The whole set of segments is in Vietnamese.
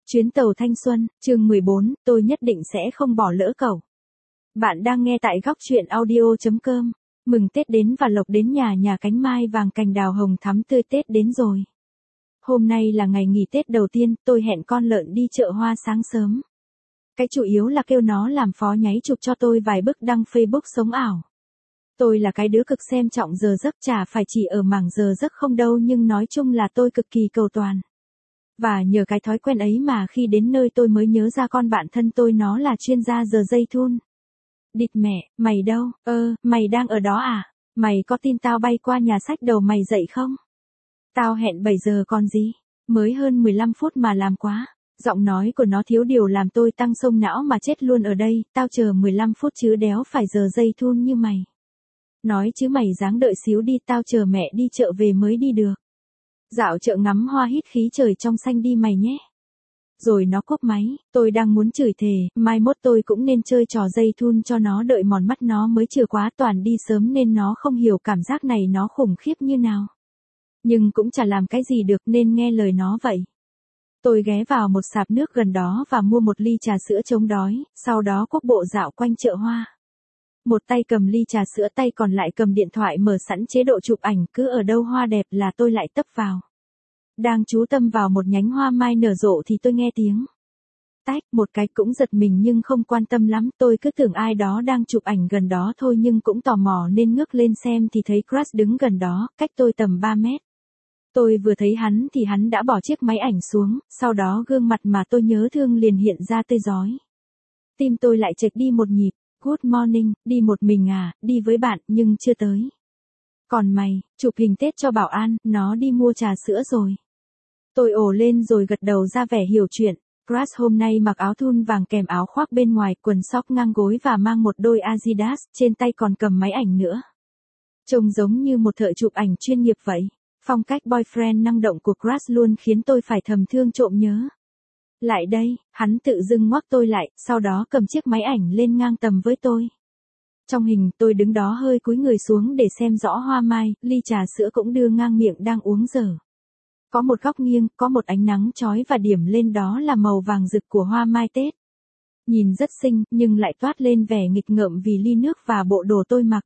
Chuyến tàu thanh xuân, chương 14, tôi nhất định sẽ không bỏ lỡ cậu. Bạn đang nghe tại góc truyện audio.com. Mừng Tết đến và lộc đến nhà cánh mai vàng cành đào hồng thắm tươi Tết đến rồi. Hôm nay là ngày nghỉ Tết đầu tiên, tôi hẹn con lợn đi chợ hoa sáng sớm. Cái chủ yếu là kêu nó làm phó nháy chụp cho tôi vài bức đăng Facebook sống ảo. Tôi là cái đứa cực xem trọng giờ giấc, chả phải chỉ ở mảng giờ giấc không đâu, nhưng nói chung là tôi cực kỳ cầu toàn. Và nhờ cái thói quen ấy mà khi đến nơi tôi mới nhớ ra con bạn thân tôi nó là chuyên gia giờ dây thun. Địt mẹ, mày đâu? Mày đang ở đó à? Mày có tin tao bay qua nhà sách đầu mày dậy không? Tao hẹn 7 giờ còn gì? Mới hơn 15 phút mà làm quá. Giọng nói của nó thiếu điều làm tôi tăng xông não mà chết luôn ở đây. Tao chờ 15 phút chứ đéo phải giờ dây thun như mày. Nói chứ mày ráng đợi xíu đi, tao chờ mẹ đi chợ về mới đi được. Dạo chợ ngắm hoa hít khí trời trong xanh đi mày nhé. Rồi nó cúp máy, tôi đang muốn chửi thề, mai mốt tôi cũng nên chơi trò dây thun cho nó đợi mòn mắt nó mới chừa quá, toàn đi sớm nên nó không hiểu cảm giác này nó khủng khiếp như nào. Nhưng cũng chả làm cái gì được nên nghe lời nó vậy. Tôi ghé vào một sạp nước gần đó và mua một ly trà sữa chống đói, sau đó cuốc bộ dạo quanh chợ hoa. Một tay cầm ly trà sữa, tay còn lại cầm điện thoại mở sẵn chế độ chụp ảnh, cứ ở đâu hoa đẹp là tôi lại tấp vào. Đang chú tâm vào một nhánh hoa mai nở rộ thì tôi nghe tiếng tách, một cái cũng giật mình nhưng không quan tâm lắm, tôi cứ tưởng ai đó đang chụp ảnh gần đó thôi, nhưng cũng tò mò nên ngước lên xem thì thấy Crush đứng gần đó, cách tôi tầm 3 mét. Tôi vừa thấy hắn thì hắn đã bỏ chiếc máy ảnh xuống, sau đó gương mặt mà tôi nhớ thương liền hiện ra tươi rói. Tim tôi lại chệch đi một nhịp. Good morning, đi một mình à? Đi với bạn nhưng chưa tới. Còn mày, chụp hình Tết cho Bảo An, nó đi mua trà sữa rồi. Tôi ồ lên rồi gật đầu ra vẻ hiểu chuyện. Crush hôm nay mặc áo thun vàng kèm áo khoác bên ngoài, quần sóc ngang gối và mang một đôi Adidas, trên tay còn cầm máy ảnh nữa. Trông giống như một thợ chụp ảnh chuyên nghiệp vậy. Phong cách boyfriend năng động của Crush luôn khiến tôi phải thầm thương trộm nhớ. Lại đây, hắn tự dưng ngoắc tôi lại, sau đó cầm chiếc máy ảnh lên ngang tầm với tôi. Trong hình tôi đứng đó hơi cúi người xuống để xem rõ hoa mai, ly trà sữa cũng đưa ngang miệng đang uống dở. Có một góc nghiêng, có một ánh nắng chói và điểm lên đó là màu vàng rực của hoa mai Tết. Nhìn rất xinh, nhưng lại toát lên vẻ nghịch ngợm vì ly nước và bộ đồ tôi mặc.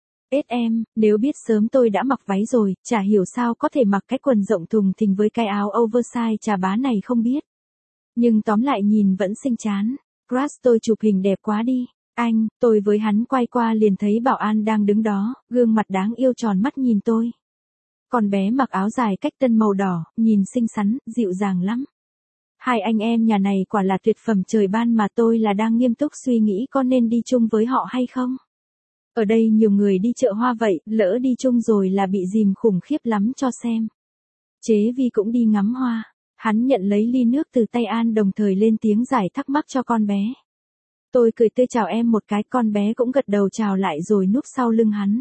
Em, nếu biết sớm tôi đã mặc váy rồi, chả hiểu sao có thể mặc cái quần rộng thùng thình với cái áo oversize chà bá này không biết. Nhưng tóm lại nhìn vẫn xinh chán. Crush, tôi chụp hình đẹp quá đi. Anh, tôi với hắn quay qua liền thấy Bảo An đang đứng đó, gương mặt đáng yêu tròn mắt nhìn tôi. Con bé mặc áo dài cách tân màu đỏ, nhìn xinh xắn, dịu dàng lắm. Hai anh em nhà này quả là tuyệt phẩm trời ban, mà tôi là đang nghiêm túc suy nghĩ có nên đi chung với họ hay không. Ở đây nhiều người đi chợ hoa vậy, lỡ đi chung rồi là bị dìm khủng khiếp lắm cho xem. Chế Vi cũng đi ngắm hoa. Hắn nhận lấy ly nước từ tay An đồng thời lên tiếng giải thắc mắc cho con bé. Tôi cười tươi chào em một cái, con bé cũng gật đầu chào lại rồi núp sau lưng hắn.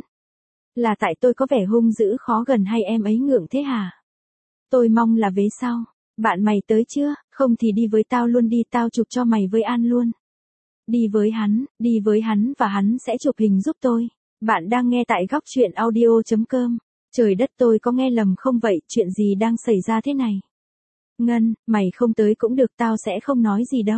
Là tại tôi có vẻ hung dữ khó gần hay em ấy ngượng thế hả? Tôi mong là vế sau. Bạn mày tới chưa? Không thì đi với tao luôn đi, tao chụp cho mày với An luôn. Đi với hắn và hắn sẽ chụp hình giúp tôi. Bạn đang nghe tại góc truyện audio.com. Trời đất, tôi có nghe lầm không vậy, chuyện gì đang xảy ra thế này? Ngân, mày không tới cũng được, tao sẽ không nói gì đâu.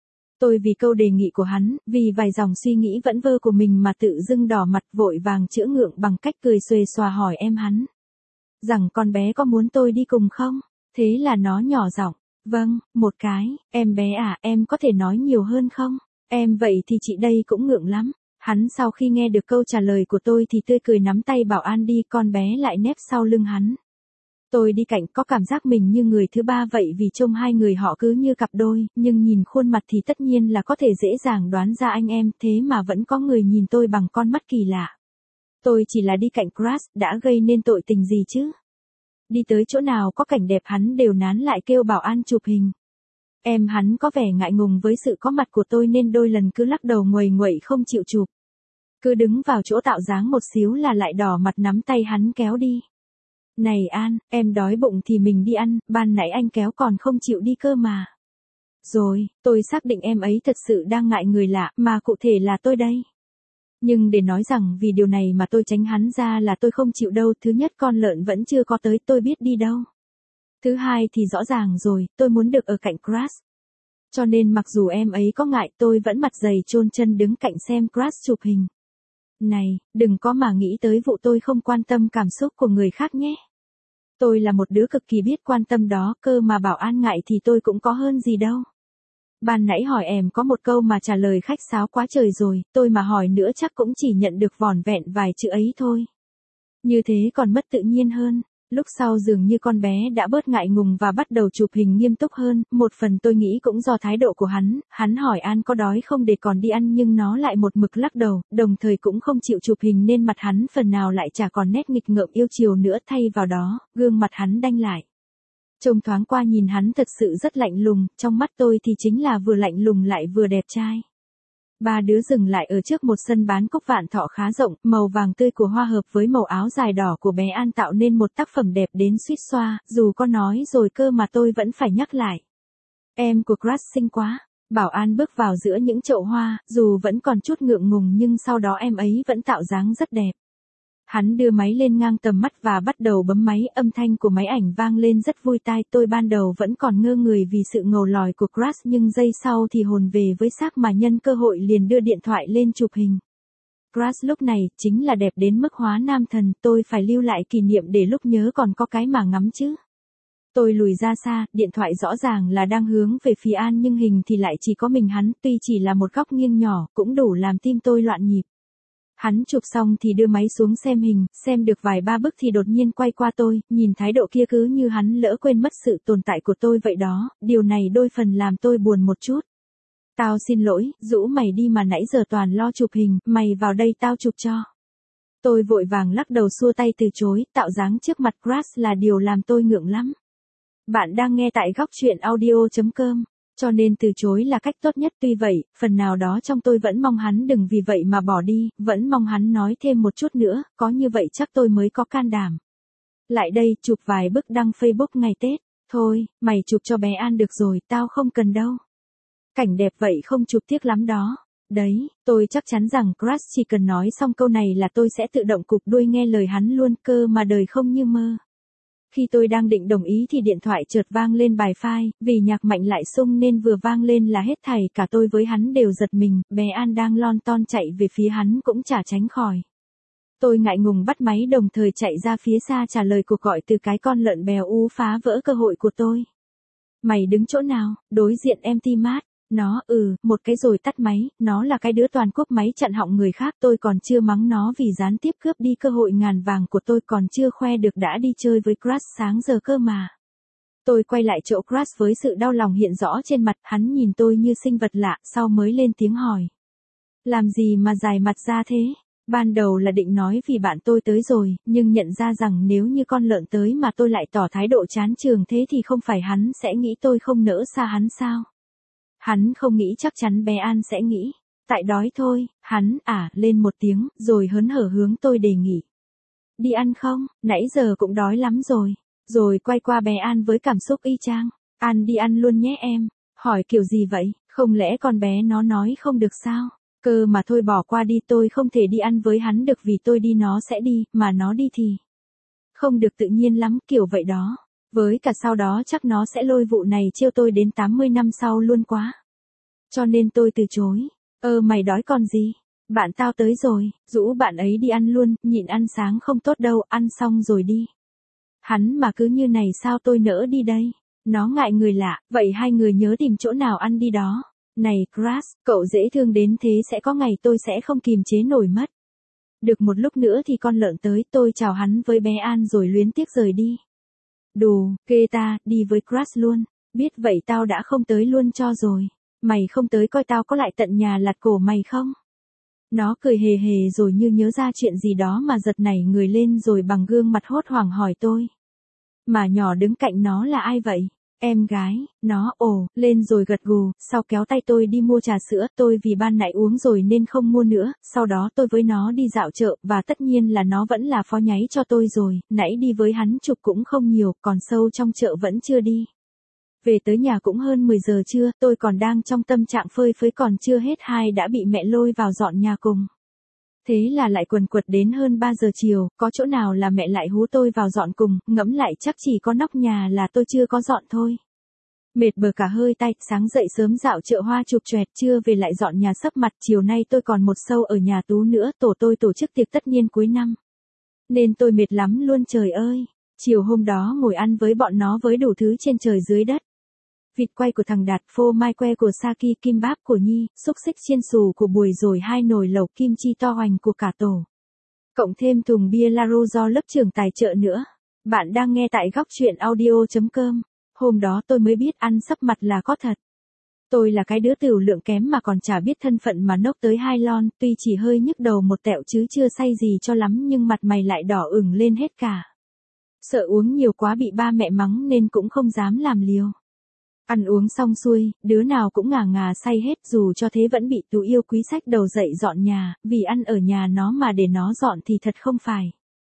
Tôi vì câu đề nghị của hắn, vì vài dòng suy nghĩ vẩn vơ của mình mà tự dưng đỏ mặt, vội vàng chữa ngượng bằng cách cười xuề xòa hỏi em hắn. Rằng con bé có muốn tôi đi cùng không? Thế là nó nhỏ giọng. Vâng, một cái, em bé à, em có thể nói nhiều hơn không? Em vậy thì chị đây cũng ngượng lắm. Hắn sau khi nghe được câu trả lời của tôi thì tươi cười nắm tay Bảo An đi, con bé lại nép sau lưng hắn. Tôi đi cạnh có cảm giác mình như người thứ ba vậy, vì trông hai người họ cứ như cặp đôi, nhưng nhìn khuôn mặt thì tất nhiên là có thể dễ dàng đoán ra anh em, thế mà vẫn có người nhìn tôi bằng con mắt kỳ lạ. Tôi chỉ là đi cạnh Crush, đã gây nên tội tình gì chứ? Đi tới chỗ nào có cảnh đẹp hắn đều nán lại kêu Bảo An chụp hình. Em hắn có vẻ ngại ngùng với sự có mặt của tôi nên đôi lần cứ lắc đầu nguầy nguậy không chịu chụp. Cứ đứng vào chỗ tạo dáng một xíu là lại đỏ mặt nắm tay hắn kéo đi. Này An, em đói bụng thì mình đi ăn, ban nãy anh kéo còn không chịu đi cơ mà. Rồi, tôi xác định em ấy thật sự đang ngại người lạ, mà cụ thể là tôi đây. Nhưng để nói rằng vì điều này mà tôi tránh hắn ra là tôi không chịu đâu. Thứ nhất, con lợn vẫn chưa có tới, tôi biết đi đâu. Thứ hai thì rõ ràng rồi, tôi muốn được ở cạnh Crush. Cho nên mặc dù em ấy có ngại tôi vẫn mặt dày chôn chân đứng cạnh xem Crush chụp hình. Này, đừng có mà nghĩ tới vụ tôi không quan tâm cảm xúc của người khác nhé. Tôi là một đứa cực kỳ biết quan tâm đó, cơ mà bảo An ngại thì tôi cũng có hơn gì đâu. Ban nãy hỏi em có một câu mà trả lời khách sáo quá trời rồi, tôi mà hỏi nữa chắc cũng chỉ nhận được vỏn vẹn vài chữ ấy thôi. Như thế còn mất tự nhiên hơn. Lúc sau dường như con bé đã bớt ngại ngùng và bắt đầu chụp hình nghiêm túc hơn, một phần tôi nghĩ cũng do thái độ của hắn hỏi An có đói không để còn đi ăn nhưng nó lại một mực lắc đầu, đồng thời cũng không chịu chụp hình nên mặt hắn phần nào lại chả còn nét nghịch ngợm yêu chiều nữa, thay vào đó, gương mặt hắn đanh lại. Trông thoáng qua nhìn hắn thật sự rất lạnh lùng, trong mắt tôi thì chính là vừa lạnh lùng lại vừa đẹp trai. Ba đứa dừng lại ở trước một sân bán cúc vạn thọ khá rộng, màu vàng tươi của hoa hợp với màu áo dài đỏ của bé An tạo nên một tác phẩm đẹp đến suýt xoa, dù có nói rồi cơ mà tôi vẫn phải nhắc lại. Em của Crush xinh quá. Bảo An bước vào giữa những chậu hoa, dù vẫn còn chút ngượng ngùng nhưng sau đó em ấy vẫn tạo dáng rất đẹp. Hắn đưa máy lên ngang tầm mắt và bắt đầu bấm máy, âm thanh của máy ảnh vang lên rất vui tai. Tôi ban đầu vẫn còn ngơ người vì sự ngầu lòi của Crush nhưng giây sau thì hồn về với xác mà nhân cơ hội liền đưa điện thoại lên chụp hình. Crush lúc này chính là đẹp đến mức hóa nam thần, tôi phải lưu lại kỷ niệm để lúc nhớ còn có cái mà ngắm chứ. Tôi lùi ra xa, điện thoại rõ ràng là đang hướng về phía An nhưng hình thì lại chỉ có mình hắn, tuy chỉ là một góc nghiêng nhỏ, cũng đủ làm tim tôi loạn nhịp. Hắn chụp xong thì đưa máy xuống xem hình, xem được vài ba bức thì đột nhiên quay qua tôi, nhìn thái độ kia cứ như hắn lỡ quên mất sự tồn tại của tôi vậy đó, điều này đôi phần làm tôi buồn một chút. Tao xin lỗi, rũ mày đi mà nãy giờ toàn lo chụp hình, mày vào đây tao chụp cho. Tôi vội vàng lắc đầu xua tay từ chối, tạo dáng trước mặt Crush là điều làm tôi ngượng lắm. Bạn đang nghe tại góc truyện audio.com. Cho nên từ chối là cách tốt nhất, tuy vậy, phần nào đó trong tôi vẫn mong hắn đừng vì vậy mà bỏ đi, vẫn mong hắn nói thêm một chút nữa, có như vậy chắc tôi mới có can đảm. Lại đây, chụp vài bức đăng Facebook ngày Tết, thôi, mày chụp cho bé An được rồi, tao không cần đâu. Cảnh đẹp vậy không chụp tiếc lắm đó. Đấy, tôi chắc chắn rằng Crush chỉ cần nói xong câu này là tôi sẽ tự động cụp đuôi nghe lời hắn luôn, cơ mà đời không như mơ. Khi tôi đang định đồng ý thì điện thoại chợt vang lên bài file, vì nhạc mạnh lại sung nên vừa vang lên là hết thảy cả tôi với hắn đều giật mình, bé An đang lon ton chạy về phía hắn cũng chả tránh khỏi. Tôi ngại ngùng bắt máy đồng thời chạy ra phía xa trả lời cuộc gọi từ cái con lợn bèo phá vỡ cơ hội của tôi. Mày đứng chỗ nào, đối diện empty mát. Nó, một cái rồi tắt máy, nó là cái đứa toàn cúp máy chặn họng người khác, tôi còn chưa mắng nó vì gián tiếp cướp đi cơ hội ngàn vàng của tôi, còn chưa khoe được đã đi chơi với Crush sáng giờ cơ mà. Tôi quay lại chỗ Crush với sự đau lòng hiện rõ trên mặt, hắn nhìn tôi như sinh vật lạ, sau mới lên tiếng hỏi. Làm gì mà dài mặt ra thế? Ban đầu là định nói vì bạn tôi tới rồi, nhưng nhận ra rằng nếu như con lợn tới mà tôi lại tỏ thái độ chán chường thế thì không phải hắn sẽ nghĩ tôi không nỡ xa hắn sao? Hắn không nghĩ chắc chắn bé An sẽ nghĩ. Tại đói thôi, hắn lên một tiếng, rồi hớn hở hướng tôi đề nghị. Đi ăn không, nãy giờ cũng đói lắm rồi. Rồi quay qua bé An với cảm xúc y chang. An đi ăn luôn nhé em. Hỏi kiểu gì vậy, không lẽ con bé nó nói không được sao? Cơ mà thôi bỏ qua đi, tôi không thể đi ăn với hắn được vì tôi đi nó sẽ đi, mà nó đi thì không được tự nhiên lắm, kiểu vậy đó. Với cả sau đó chắc nó sẽ lôi vụ này trêu tôi đến 80 năm sau luôn quá. Cho nên tôi từ chối. Mày đói còn gì? Bạn tao tới rồi, rủ bạn ấy đi ăn luôn, nhịn ăn sáng không tốt đâu, ăn xong rồi đi. Hắn mà cứ như này sao tôi nỡ đi đây? Nó ngại người lạ, vậy hai người nhớ tìm chỗ nào ăn đi đó. Này Crush, cậu dễ thương đến thế sẽ có ngày tôi sẽ không kìm chế nổi mất. Được một lúc nữa thì con lợn tới, tôi chào hắn với bé An rồi luyến tiếc rời đi. Đù, ghê ta, đi với Crush luôn. Biết vậy tao đã không tới luôn cho rồi. Mày không tới coi tao có lại tận nhà lạt cổ mày không? Nó cười hề hề rồi như nhớ ra chuyện gì đó mà giật nảy người lên rồi bằng gương mặt hốt hoảng hỏi tôi. Mà nhỏ đứng cạnh nó là ai vậy? Em gái, nó lên rồi gật gù, sau kéo tay tôi đi mua trà sữa, tôi vì ban nãy uống rồi nên không mua nữa, sau đó tôi với nó đi dạo chợ, và tất nhiên là nó vẫn là phó nháy cho tôi rồi, nãy đi với hắn chụp cũng không nhiều, còn sâu trong chợ vẫn chưa đi. Về tới nhà cũng hơn 10 giờ trưa, tôi còn đang trong tâm trạng phơi phới còn chưa hết hai đã bị mẹ lôi vào dọn nhà cùng. Thế là lại quần quật đến hơn 3 giờ chiều, có chỗ nào là mẹ lại hú tôi vào dọn cùng, ngẫm lại chắc chỉ có nóc nhà là tôi chưa có dọn thôi. Mệt bờ cả hơi tay, sáng dậy sớm dạo chợ hoa chụp choẹt, trưa về lại dọn nhà sấp mặt, chiều nay tôi còn một show ở nhà Tú nữa, tổ tôi tổ chức tiệc tất niên cuối năm. Nên tôi mệt lắm luôn trời ơi. Chiều hôm đó ngồi ăn với bọn nó với đủ thứ trên trời dưới đất. Vịt quay của thằng Đạt, phô mai que của Saki, kim báp của Nhi, xúc xích chiên xù của Bùi rồi 2 nồi lẩu kim chi to hoành của cả tổ. Cộng thêm thùng bia Laro do lớp trưởng tài trợ nữa. Bạn đang nghe tại góc chuyện audio.com. Hôm đó tôi mới biết ăn sấp mặt là có thật. Tôi là cái đứa tửu lượng kém mà còn chả biết thân phận mà nốc tới 2 lon, tuy chỉ hơi nhức đầu một tẹo chứ chưa say gì cho lắm nhưng mặt mày lại đỏ ửng lên hết cả. Sợ uống nhiều quá bị ba mẹ mắng nên cũng không dám làm liều. Ăn uống xong xuôi, đứa nào cũng ngà ngà say hết, dù cho thế vẫn bị Tú yêu quý xách đầu dậy dọn nhà, vì ăn ở nhà nó mà để nó dọn thì thật không phải.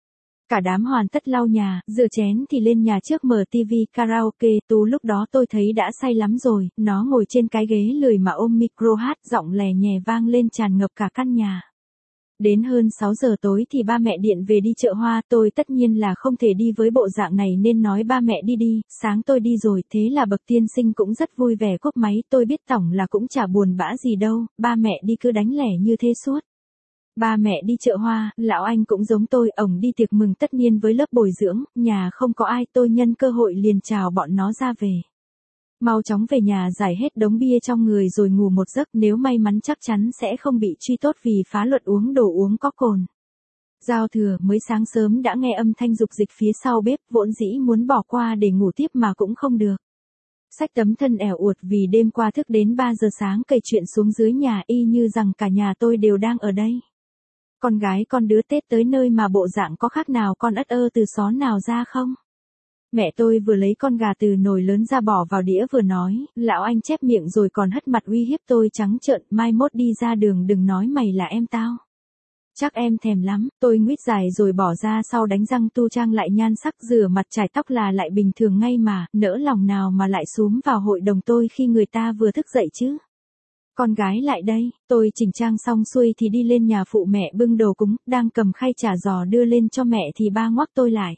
Cả đám hoàn tất lau nhà, rửa chén thì lên nhà trước mở tivi karaoke. Tú lúc đó tôi thấy đã say lắm rồi, nó ngồi trên cái ghế lười mà ôm micro hát, giọng lè nhè vang lên tràn ngập cả căn nhà. Đến hơn 6 giờ tối thì ba mẹ điện về đi chợ hoa, tôi tất nhiên là không thể đi với bộ dạng này nên nói ba mẹ đi, sáng tôi đi rồi, thế là bậc tiên sinh cũng rất vui vẻ cúp máy, tôi biết tổng là cũng chả buồn bã gì đâu, ba mẹ đi cứ đánh lẻ như thế suốt. Ba mẹ đi chợ hoa, lão anh cũng giống tôi, ổng đi tiệc mừng tất niên với lớp bồi dưỡng, nhà không có ai, tôi nhân cơ hội liền chào bọn nó ra về. Mau chóng về nhà giải hết đống bia trong người rồi ngủ một giấc, nếu may mắn chắc chắn sẽ không bị truy tốt vì phá luật uống đồ uống có cồn. Giao thừa mới sáng sớm đã nghe âm thanh dục dịch phía sau bếp, vốn dĩ muốn bỏ qua để ngủ tiếp mà cũng không được. Xách tấm thân ẻo uột vì đêm qua thức đến 3 giờ sáng kể chuyện xuống dưới nhà y như rằng cả nhà tôi đều đang ở đây. Con gái con đứa Tết tới nơi mà bộ dạng có khác nào con ất ơ từ xó nào ra không? Mẹ tôi vừa lấy con gà từ nồi lớn ra bỏ vào đĩa vừa nói, lão anh chép miệng rồi còn hất mặt uy hiếp tôi trắng trợn, mai mốt đi ra đường đừng nói mày là em tao. Chắc em thèm lắm, tôi nguyết dài rồi bỏ ra sau đánh răng tu trang lại nhan sắc rửa mặt chải tóc là lại bình thường ngay mà, nỡ lòng nào mà lại xúm vào hội đồng tôi khi người ta vừa thức dậy chứ. Con gái lại đây, tôi chỉnh trang xong xuôi thì đi lên nhà phụ mẹ bưng đồ cúng, đang cầm khay chả giò đưa lên cho mẹ thì ba ngoắc tôi lại.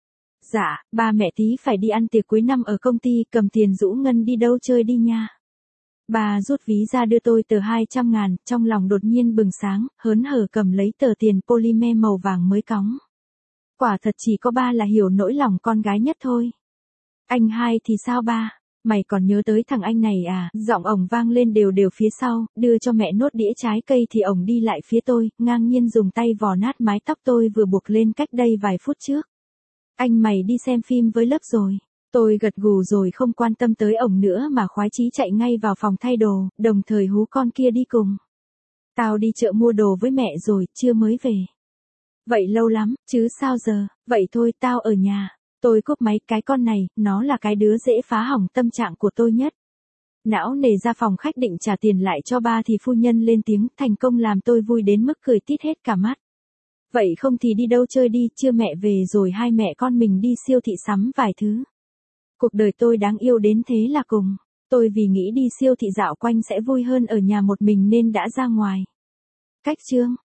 Dạ, ba mẹ tí phải đi ăn tiệc cuối năm ở công ty, cầm tiền rũ ngân đi đâu chơi đi nha. Bà rút ví ra đưa tôi tờ 200.000, trong lòng đột nhiên bừng sáng, hớn hở cầm lấy tờ tiền polymer màu vàng mới cóng. Quả thật chỉ có ba là hiểu nỗi lòng con gái nhất thôi. Anh hai thì sao ba? Mày còn nhớ tới thằng anh này à? Giọng ổng vang lên đều đều phía sau, đưa cho mẹ nốt đĩa trái cây thì ổng đi lại phía tôi, ngang nhiên dùng tay vò nát mái tóc tôi vừa buộc lên cách đây vài phút trước. Anh mày đi xem phim với lớp rồi. Tôi gật gù rồi không quan tâm tới ổng nữa mà khoái chí chạy ngay vào phòng thay đồ, đồng thời hú con kia đi cùng. Tao đi chợ mua đồ với mẹ rồi, chưa mới về. Vậy lâu lắm, chứ sao giờ, vậy thôi tao ở nhà. Tôi cúp máy, cái con này, nó là cái đứa dễ phá hỏng tâm trạng của tôi nhất. Não nề ra phòng khách định trả tiền lại cho ba thì phu nhân lên tiếng, thành công làm tôi vui đến mức cười tít hết cả mắt. Vậy không thì đi đâu chơi đi, chưa mẹ về rồi hai mẹ con mình đi siêu thị sắm vài thứ. Cuộc đời tôi đáng yêu đến thế là cùng. Tôi vì nghĩ đi siêu thị dạo quanh sẽ vui hơn ở nhà một mình nên đã ra ngoài. Cách chương